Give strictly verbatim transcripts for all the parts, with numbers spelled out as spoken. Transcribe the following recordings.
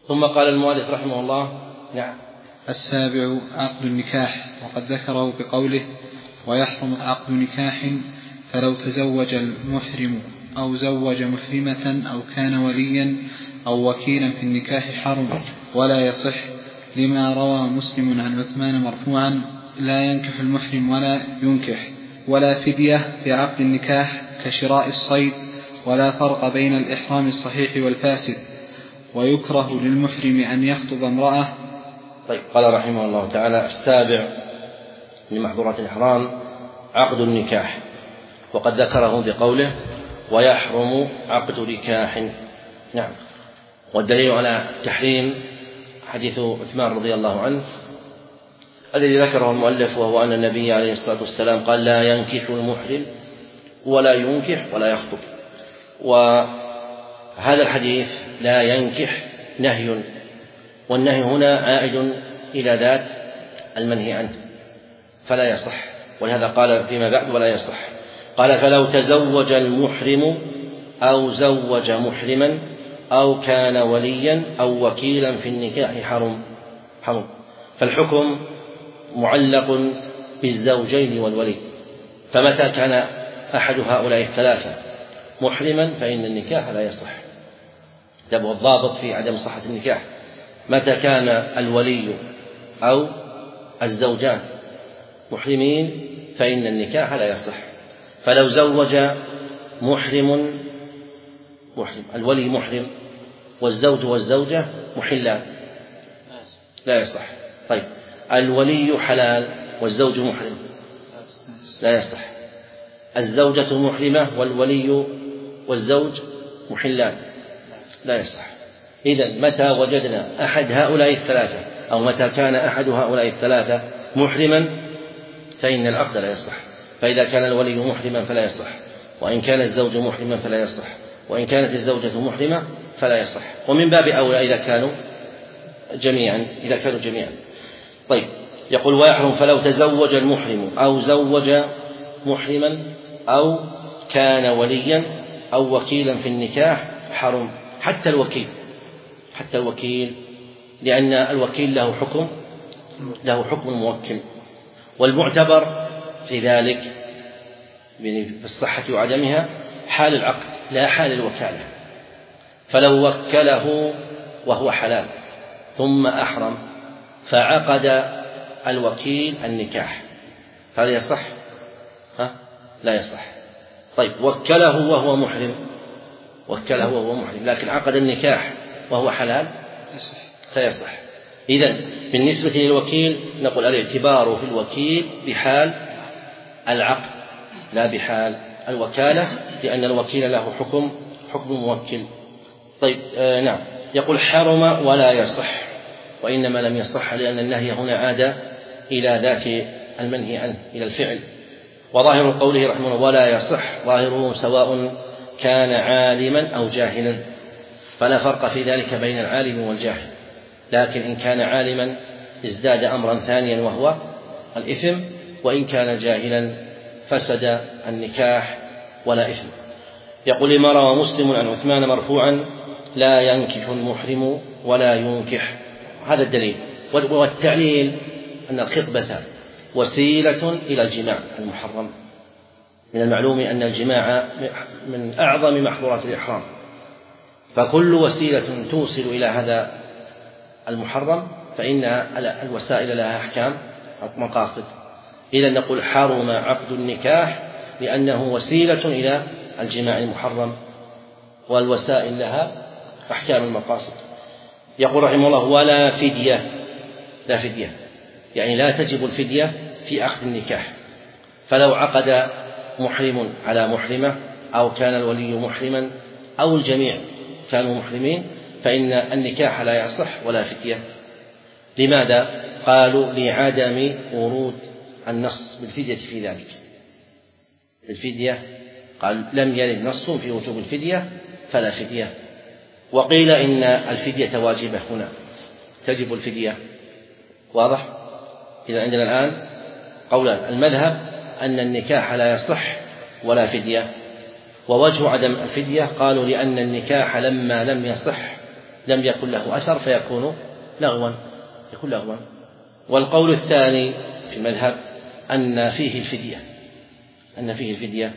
ثم قال المؤلف رحمه الله: نعم. السابع عقد النكاح، وقد ذكره بقوله: ويحرم عقد نكاح فلو تزوج المحرم أو زوج محرمة أو كان وليا أو وكيلا في النكاح حرم ولا يصح، لما روى مسلم عن عثمان مرفوعا: لا ينكح المحرم ولا ينكح، ولا فدية في عقد النكاح كشراء الصيد، ولا فرق بين الإحرام الصحيح والفاسد، ويكره للمحرم أن يخطب امرأة. طيب، قال رحمه الله تعالى: السابع من محظورات الإحرام عقد النكاح، وقد ذكره بقوله: ويحرم عقد نكاح. نعم. والدليل على التحريم حديث عثمان رضي الله عنه الذي ذكره المؤلف، وهو أن النبي عليه الصلاة والسلام قال: لا ينكح المحرم ولا ينكح ولا يخطب. وهذا الحديث لا ينكح نهي، والنهي هنا عائد إلى ذات المنهي عنه فلا يصح، ولهذا قال فيما بعد: ولا يصح. قال: فلو تزوج المحرم أو زوج محرما أو كان وليا أو وكيلا في النكاح حرم حرم فالحكم معلق بالزوجين والولي، فمتى كان أحد هؤلاء الثلاثة محرما فإن النكاح لا يصح. ده الضابط في عدم صحة النكاح: متى كان الولي أو الزوجان محرمين فإن النكاح لا يصح. فلو زوج محرم محرم الولي محرم والزوج والزوجة محلان لا يصح. طيب، الولي حلال والزوج محرم لا يصح. الزوجة محرمة والولي والزوج محلان لا يصح. إذن متى وجدنا أحد هؤلاء الثلاثة أو متى كان أحد هؤلاء الثلاثة محرما فإن العقد لا يصح. فإذا كان الولي محرما فلا يصح، وإن كان الزوج محرما فلا يصح، وإن كانت الزوجة محرمة فلا يصح، ومن باب أولى إذا كانوا جميعا إذا كانوا جميعا. طيب، يقول: ويحرم فلو تزوج المحرم أو زوج محرما أو كان وليا أو وكيلا في النكاح حرم. حتى الوكيل حتى الوكيل لأن الوكيل له حكم له حكم الموكل، والمعتبر في ذلك في الصحة وعدمها حال العقد لا حال الوكالة. فلو وكله وهو حلال ثم أحرم فعقد الوكيل النكاح هل يصح؟ ها؟ لا يصح. طيب، وكله وهو محرم وكله وهو محرم لكن عقد النكاح وهو حلال فيصح. إذن بالنسبة للوكيل نقول الاعتبار في الوكيل بحال العقد لا بحال الوكالة، لأن الوكيل له حكم حكم موكل. طيب، آه نعم. يقول: حرم ولا يصح، وإنما لم يصح لأن النهي هنا عاد إلى ذات المنهي عنه إلى الفعل. وظاهر قوله رحمه الله: ولا يصح، ظاهره سواء كان عالما أو جاهلا، فلا فرق في ذلك بين العالم والجاهل. لكن إن كان عالما ازداد أمرا ثانيا وهو الإثم، وإن كان جاهلا فسد النكاح ولا إثم. يقول: لما روى مسلم عن عثمان مرفوعا: لا ينكح المحرم ولا ينكح. هذا الدليل. والتعليل أن الخطبة وسيلة إلى الجماع المحرم. من المعلوم أن الجماع من أعظم محظورات الإحرام، فكل وسيلة توصل إلى هذا المحرم فإن الوسائل لها أحكام مقاصد. إذا نقول: حرم عقد النكاح لأنه وسيلة إلى الجماع المحرم، والوسائل لها أحكام المقاصد. يقول رحمه الله: ولا فدية. لا فدية يعني لا تجب الفدية في عقد النكاح. فلو عقد محرم على محرمة أو كان الولي محرما أو الجميع كانوا محرمين فإن النكاح لا يصح ولا فدية. لماذا؟ قالوا: لعدم ورود النص بالفدية في ذلك. الفدية قال: لم يرد نص في وجوب الفدية فلا فدية. وقيل إن الفدية واجبة هنا، تجب الفدية. واضح؟ إذا عندنا الآن قولان: المذهب أن النكاح لا يصح ولا فدية، ووجه عدم الفدية قالوا: لأن النكاح لما لم يصح لم يكن له أثر فيكون لغوا يكون لغوا. والقول الثاني في المذهب أن فيه الفدية أن فيه الفدية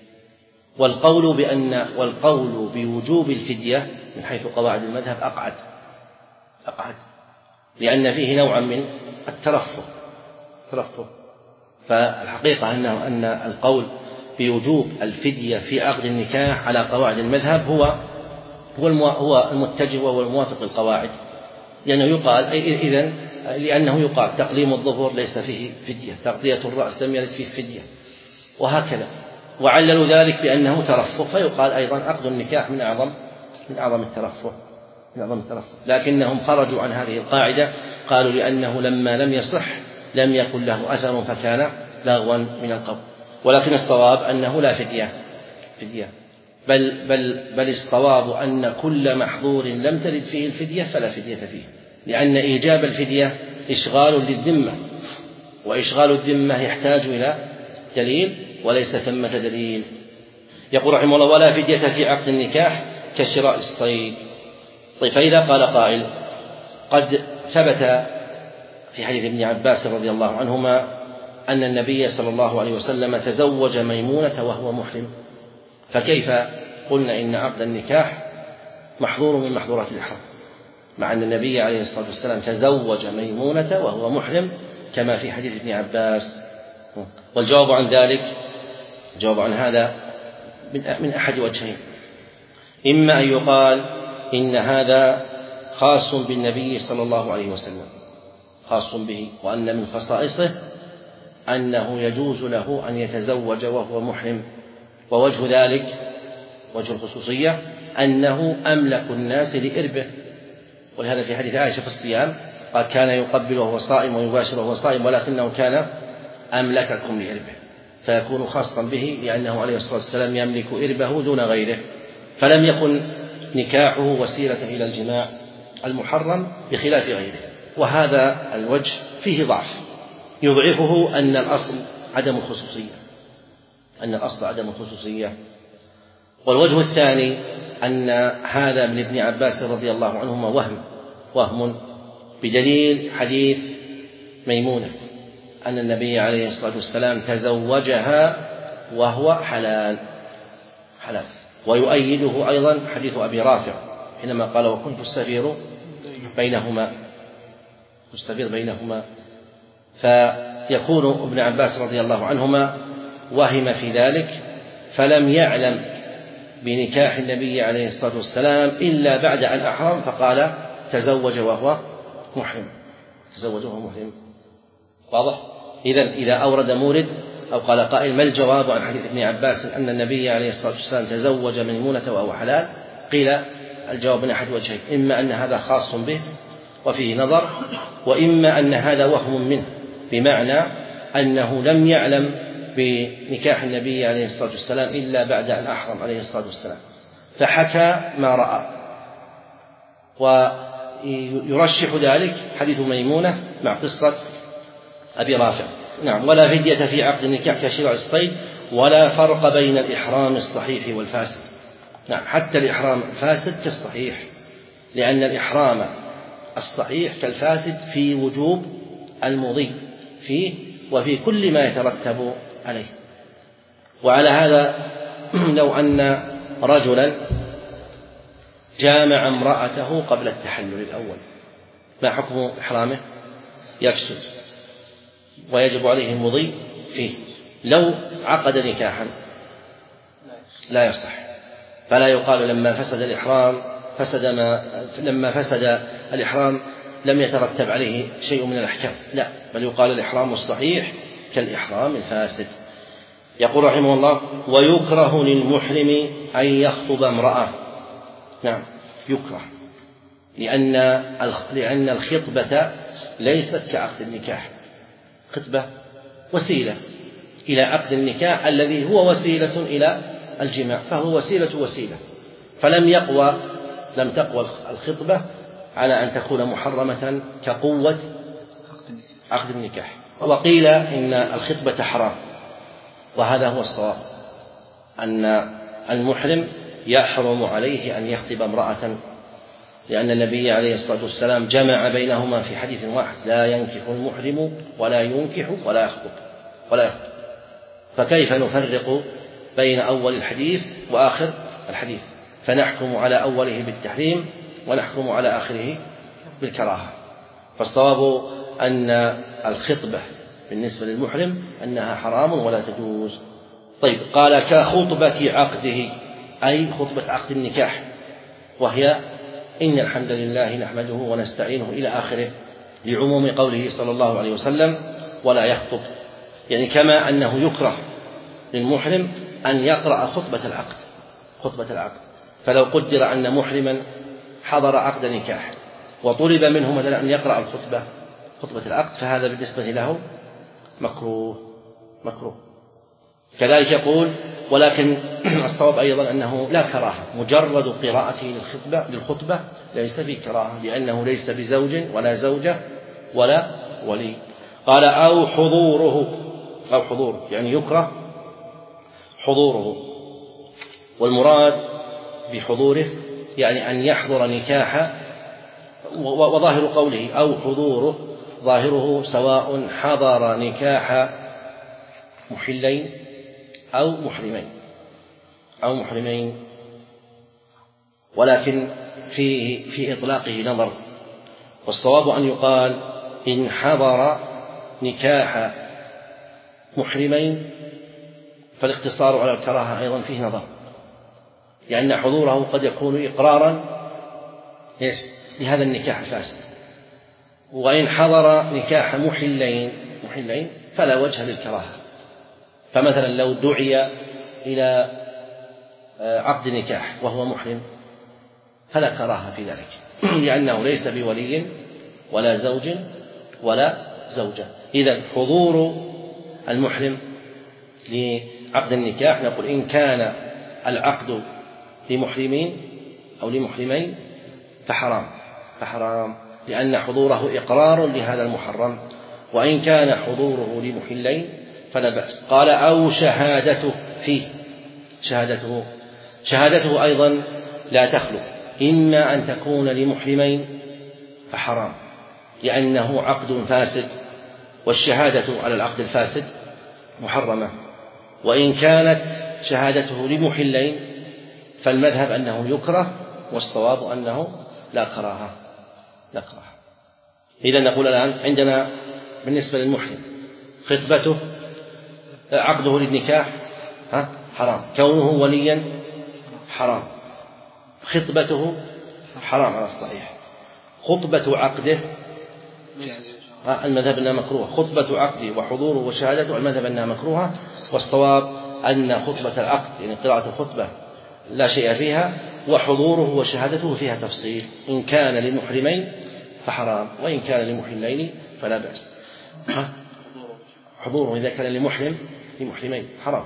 والقول بأن والقول بوجوب الفدية من حيث قواعد المذهب أقعد أقعد لأن فيه نوعا من الترفه ترفه فالحقيقة أنه أن القول بوجوب الفدية في عقد النكاح على قواعد المذهب هو هو المتجه وهو الموافق للقواعد، لأنه يقال إذن لأنه يقال تقليم الظفر ليس فيه فدية، تغطية الرأس لم يرد فيه فدية، وهكذا. وعللوا ذلك بأنه ترفه، فيقال أيضا عقد النكاح من أعظم من أعظم الترفه من أعظم الترفه لكنهم خرجوا عن هذه القاعدة، قالوا لأنه لما لم يصح لم يكن له أثر فكان لغوا من القول. ولكن الصواب أنه لا فدية فدية بل بل بل الصواب أن كل محظور لم ترد فيه الفدية فلا فدية فيه، لأن إيجاب الفدية إشغال للذمة، وإشغال الذمة يحتاج إلى دليل وليس ثمة دليل. يقول رحمه الله: ولا فدية في عقد النكاح كشراء الصيد. طيب، فإذا قال قائل: قد ثبت في حديث ابن عباس رضي الله عنهما أن النبي صلى الله عليه وسلم تزوج ميمونة وهو محرم، فكيف قلنا إن عقد النكاح محظور من محظورات الإحرام، مع أن النبي عليه الصلاة والسلام تزوج ميمونة وهو محرم كما في حديث ابن عباس؟ والجواب عن ذلك الجواب عن هذا من أحد وجهين: إما أن يقال إن هذا خاص بالنبي صلى الله عليه وسلم، خاص به، وأن من خصائصه أنه يجوز له أن يتزوج وهو محرم، ووجه ذلك وجه الخصوصية أنه أملك الناس لإربه، ولهذا في حديث عائشة في الصيام قال: كان يقبل وهو صائم ويباشر وهو صائم ولكنه كان أملككم لإربه، فيكون خاصا به لأنه عليه الصلاة والسلام يملك إربه دون غيره، فلم يكن نكاحه وسيلة إلى الجماع المحرم بخلاف غيره. وهذا الوجه فيه ضعف يضعفه أن الأصل عدم الخصوصية أن الأصل عدم الخصوصية. والوجه الثاني أن هذا من ابن عباس رضي الله عنهما وهم وهم بدليل حديث ميمونة أن النبي عليه الصلاة والسلام تزوجها وهو حلال حلال ويؤيده أيضا حديث أبي رافع حينما قال: وكنت السفير بينهما السفير بينهما فيكون ابن عباس رضي الله عنهما وهم في ذلك، فلم يعلم بنكاح النبي عليه الصلاة والسلام إلا بعد أن أحرم، فقال: تزوج وهو محرم تزوج وهو محرم. واضح؟ إذن إذا أورد مورد أو قال قائل: ما الجواب عن حديث ابن عباس أن النبي عليه الصلاة والسلام تزوج ميمونة وهو حلال؟ قيل الجواب من أحد وجهين: إما أن هذا خاص به وفيه نظر، وإما أن هذا وهم منه، بمعنى أنه لم يعلم بنكاح النبي عليه الصلاة والسلام إلا بعد أن أحرم عليه الصلاة والسلام، فحكى ما رأى. ويرشح ذلك حديث ميمونة مع قصة أبي رافع. نعم. ولا فدية في عقد النكاح كشراء الصيد، ولا فرق بين الإحرام الصحيح والفاسد. نعم، حتى الإحرام الفاسد كالصحيح، لأن الإحرام الصحيح كالفاسد في وجوب المضي فيه وفي كل ما يترتب عليه. وعلى هذا لو أن رجلا جامع امرأته قبل التحلل الأول، ما حكم إحرامه؟ يفسد ويجب عليه المضي فيه. لو عقد نكاحا لا يصح، فلا يقال لما فسد الإحرام فسد ما لما فسد الإحرام لم يترتب عليه شيء من الأحكام، لا، بل يقال الإحرام الصحيح كالإحرام الفاسد. يقول رحمه الله: ويكره للمحرم أن يخطب امرأة. نعم، يكره، لأن لأن الخطبة ليست كعقد النكاح. خطبة وسيلة إلى عقد النكاح الذي هو وسيلة إلى الجماع، فهو وسيلة وسيلة، فلم يقوى لم تقوى الخطبة على أن تكون محرمة كقوة عقد النكاح. وقيل إن الخطبة حرام، وهذا هو الصواب، أن المحرم يحرم عليه أن يخطب امرأة لأن النبي عليه الصلاة والسلام جمع بينهما في حديث واحد: لا ينكح المحرم ولا ينكح ولا يخطب ولا يخطب. فكيف نفرق بين أول الحديث وآخر الحديث؟ فنحكم على أوله بالتحريم ونحكم على آخره بالكراهة. فالصواب أن الخطبة بالنسبة للمحرم أنها حرام ولا تجوز. طيب، قال كخطبة عقده، أي خطبة عقد النكاح، وهي: إن الحمد لله نحمده ونستعينه إلى آخره، لعموم قوله صلى الله عليه وسلم: ولا يخطب. يعني كما أنه يكره للمحرم أن يقرأ خطبة العقد خطبة العقد فلو قدر أن محرما حضر عقد نكاح وطلب منه مثلا أن يقرأ الخطبة خطبة العقد، فهذا بالنسبة له مكروه مكروه كذلك يقول: ولكن الصواب أيضا أنه لا كراهة، مجرد قراءته للخطبة للخطبة ليس فيه كراهة، لأنه ليس بزوج ولا زوجة ولا ولي. قال: أو حضوره أو حضوره يعني يكره حضوره، والمراد بحضوره يعني أن يحضر نكاح. وظاهر قوله أو حضوره ظاهره سواء حضر نكاح محلين أو محرمين أو محرمين ولكن فيه في إطلاقه نظر، والصواب أن يقال: إن حضر نكاح محرمين، فالاقتصار على الكراهة أيضا فيه نظر، لأن حضوره قد يكون إقرارا لهذا النكاح الفاسد. وإن حضر نكاح محلين محلين فلا وجه للكراهة. فمثلا لو دعي إلى عقد نكاح وهو محرم فلا كراهة في ذلك، لأنه ليس بولي ولا زوج ولا زوجة. إذن حضور المحرم لعقد النكاح نقول: إن كان العقد لمحرمين أو لمحرمين فحرام فحرام لأن حضوره إقرار لهذا المحرم. وإن كان حضوره لمحلين فلا بأس. قال: أو شهادته فيه شهادته شهادته أيضا لا تخلو، إما أن تكون لمحرمين فحرام لأنه عقد فاسد، والشهادة على العقد الفاسد محرمة. وإن كانت شهادته لمحلين فالمذهب أنه يكره، والصواب أنه لا كراهة لا كراهة. إذن نقول الآن عندنا بالنسبة للمحرم خطبته عقده للنكاح حرام، كونه وليا حرام، خطبته حرام على الصحيح، خطبة عقده المذهب أنها مكروه، خطبة عقده وحضوره وشهادته المذهب أنها مكروهة. والصواب أن خطبة العقد يعني قراءة الخطبة لا شيء فيها، وحضوره وشهادته فيها تفصيل، إن كان لمحرمين فحرام، وإن كان لمحلين فلا بأس. حضوره إذا كان لمحرم لمحرمين حرام.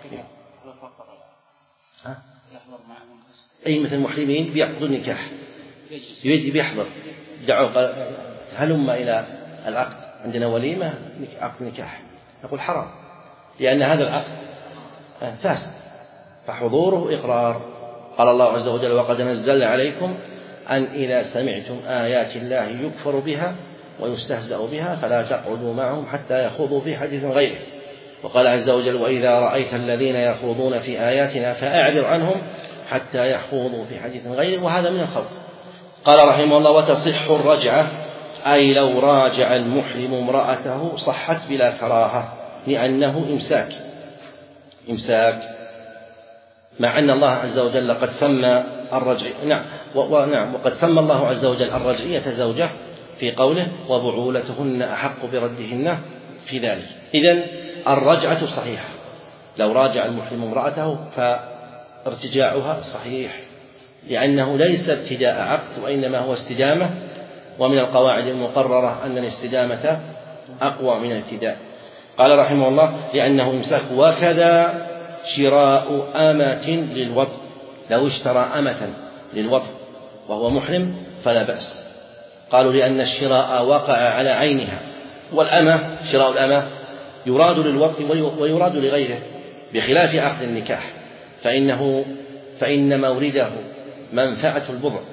أي مثل المحرمين بيعقدوا النكاح يريد بيحضر دعوه هلم إلى العقد، عندنا وليمة عقد نكاح، نقول حرام لأن هذا العقد فاسد، فحضوره إقرار. قال الله عز وجل: وقد نزل عليكم أن إذا سمعتم آيات الله يكفر بها ويستهزأ بها فلا تقعدوا معهم حتى يخوضوا في حديث غيره. وقال عز وجل: وإذا رأيت الذين يخوضون في آياتنا فأعرض عنهم حتى يخوضوا في حديث غيره، وهذا من الخوف. قال رحمه الله: وتصح الرجعة، أي لو راجع المحرم امرأته صحت بلا كراهة، لأنه إمساك إمساك مع أن الله عز وجل قد سمى الرجعية نعم ونعم وقد سمى الله عز وجل الرجعية زوجة في قوله: وبعولتهن أحق بردهن في ذلك. إذن الرجعة صحيحة، لو راجع المحرم امرأته فارتجاعها صحيح، لأنه ليس ابتداء عقد وإنما هو استدامة، ومن القواعد المقررة أن الاستدامة أقوى من الابتداء. قال رحمه الله: لأنه إمساك. وكذا شراء أمة للوطء، لو اشترى أمة للوطء وهو محرم فلا بأس. قالوا لأن الشراء وقع على عينها، والأمة شراء الأمة يراد للوطء ويراد لغيره، بخلاف عقد النكاح فإنه فإن مورده منفعة البضع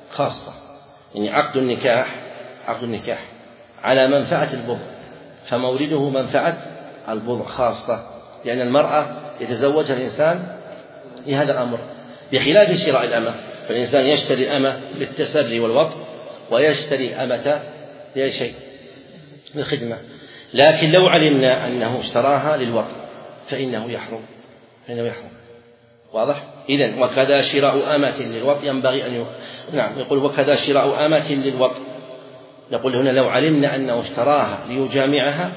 خاصة، يعني عقد النكاح عقد النكاح على منفعة البضع، فمورده منفعة البضع خاصة، لأن المرأة يتزوجها الإنسان لهذا الأمر، بخلاف شراء الأمة، فالإنسان يشتري الأمة للتسري والوطء، ويشتري أمة لأي شيء للخدمة. لكن لو علمنا أنه اشتراها للوطء فإنه يحرم فإنه يحرم واضح؟ إذن وكذا شراء أمة للوطء ينبغي أن ي... نعم يقول وكذا شراء أمة للوطء، نقول هنا لو علمنا أنه اشتراها ليجامعها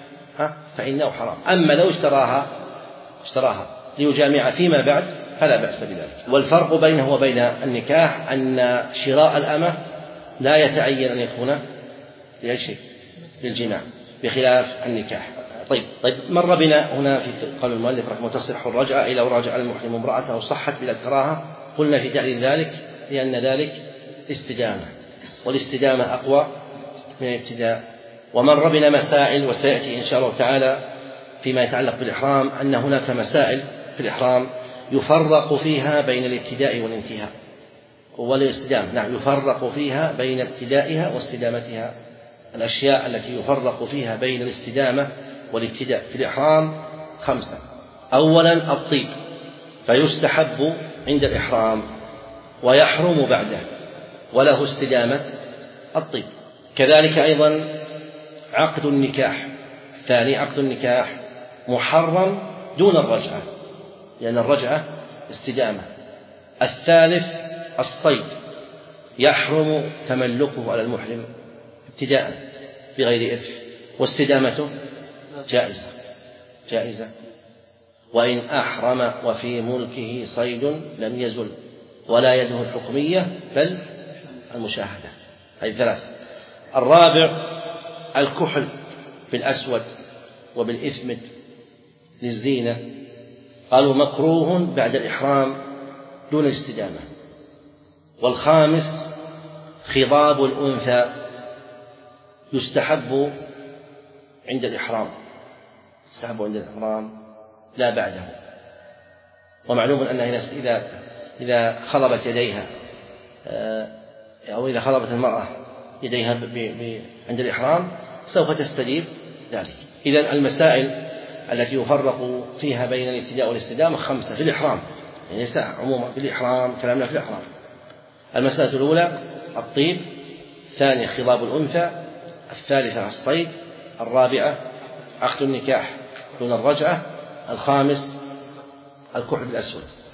فإنه حرام. أما لو اشتراها اشتراها ليجامع فيما بعد فلا بأس بذلك. والفرق بينه وبين النكاح أن شراء الأمة لا يتعين أن يكون لأي شيء للجماع، بخلاف النكاح. طيب طيب مر بنا هنا في قول المؤلف رحمه تصح الرجعة إلى رجع المحرم امرأته صحت بلا كراهة. قلنا في تعليل ذلك لأن ذلك استدامة، والاستدامة أقوى من الابتداء. ومر بنا مسائل، وسيأتي إن شاء الله تعالى فيما يتعلق بالإحرام أن هناك مسائل في الإحرام يفرق فيها بين الابتداء والانتهاء والاستدامة. نعم يفرق فيها بين ابتدائها واستدامتها. الأشياء التي يفرق فيها بين الاستدامة والابتداء في الإحرام خمسة. أولا الطيب، فيستحب عند الإحرام ويحرم بعده، وله استدامة الطيب. كذلك أيضا عقد النكاح، ثاني عقد النكاح محرم دون الرجعة، لأن الرجعة استدامة. الثالث الصيد، يحرم تملكه على المحرم ابتداء بغير إرث، واستدامته جائزة جائزة وإن أحرم وفي ملكه صيد لم يزل، ولا يده الحكمية بل المشاهدة. هذه ثلاث. الرابع الكحل بالأسود وبالإثمد للزينة، قالوا مكروه بعد الإحرام دون الاستدامة. والخامس خضاب الأنثى، يستحب عند الإحرام يستحب عند الإحرام لا بعده. ومعلوم أنها إذا إذا خضبت يديها أو إذا خضبت المرأة يديها عند الإحرام سوف تستجيب ذلك. إذن المسائل التي يفرق فيها بين الابتداء والاستدامة خمسة في الإحرام، يعني ليس عموما في الإحرام، كلامنا في الإحرام. المسألة الأولى الطيب، الثانية خضاب الأنثى، الثالثة الصيد، الرابعة عقد النكاح دون الرجعة، الخامس الكحل الأسود.